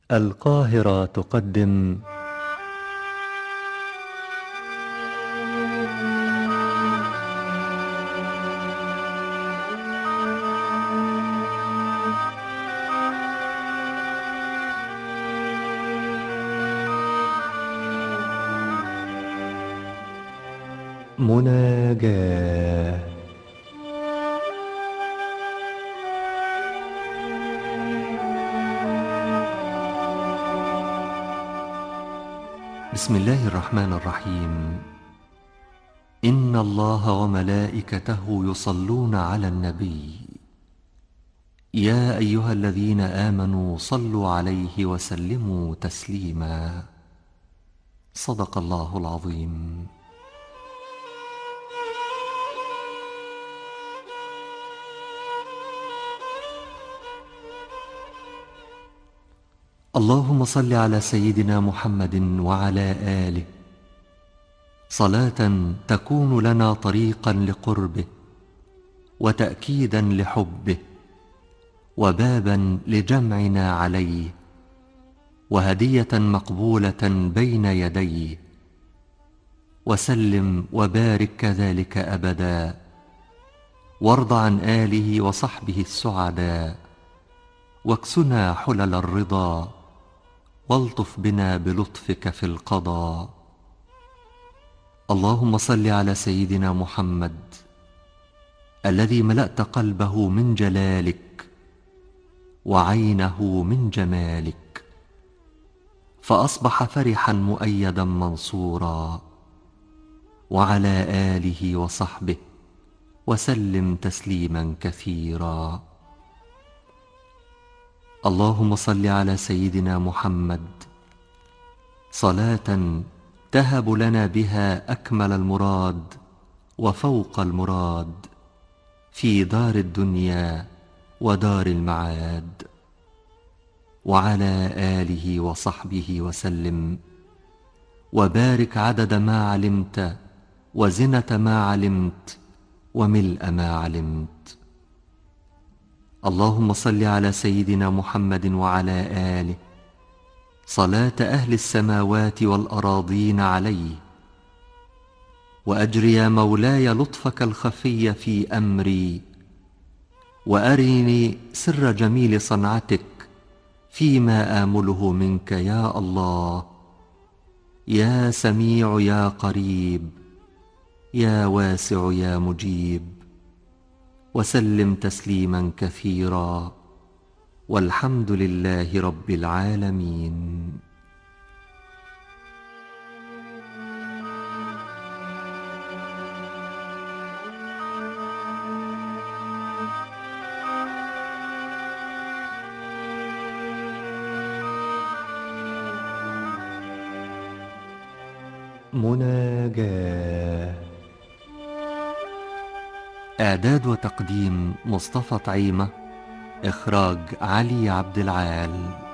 القاهرة تقدم مناجاة. بسم الله الرحمن الرحيم. إن الله وملائكته يصلون على النبي يا أيها الذين آمنوا صلوا عليه وسلموا تسليما. صدق الله العظيم. اللهم صل على سيدنا محمد وعلى آله صلاة تكون لنا طريقا لقربه وتأكيدا لحبه وبابا لجمعنا عليه وهدية مقبولة بين يديه، وسلم وبارك كذلك أبدا، وارض عن آله وصحبه السعداء، واكسنا حلل الرضا، والطف بنا بلطفك في القضاء. اللهم صل على سيدنا محمد الذي ملأت قلبه من جلالك وعينه من جمالك، فأصبح فرحا مؤيدا منصورا، وعلى آله وصحبه وسلم تسليما كثيرا. اللهم صل على سيدنا محمد صلاة تهب لنا بها أكمل المراد وفوق المراد في دار الدنيا ودار المعاد، وعلى آله وصحبه وسلم، وبارك عدد ما علمت وزنة ما علمت وملء ما علمت. اللهم صل على سيدنا محمد وعلى آله صلاة أهل السماوات والأراضين عليه، وأجر يا مولاي لطفك الخفي في أمري، وأرني سر جميل صنعتك فيما آمله منك يا الله، يا سميع يا قريب، يا واسع يا مجيب. وسلم تسليما كثيرا، والحمد لله رب العالمين. مناجاة. إعداد وتقديم مصطفى طعيمة. إخراج علي عبد العال.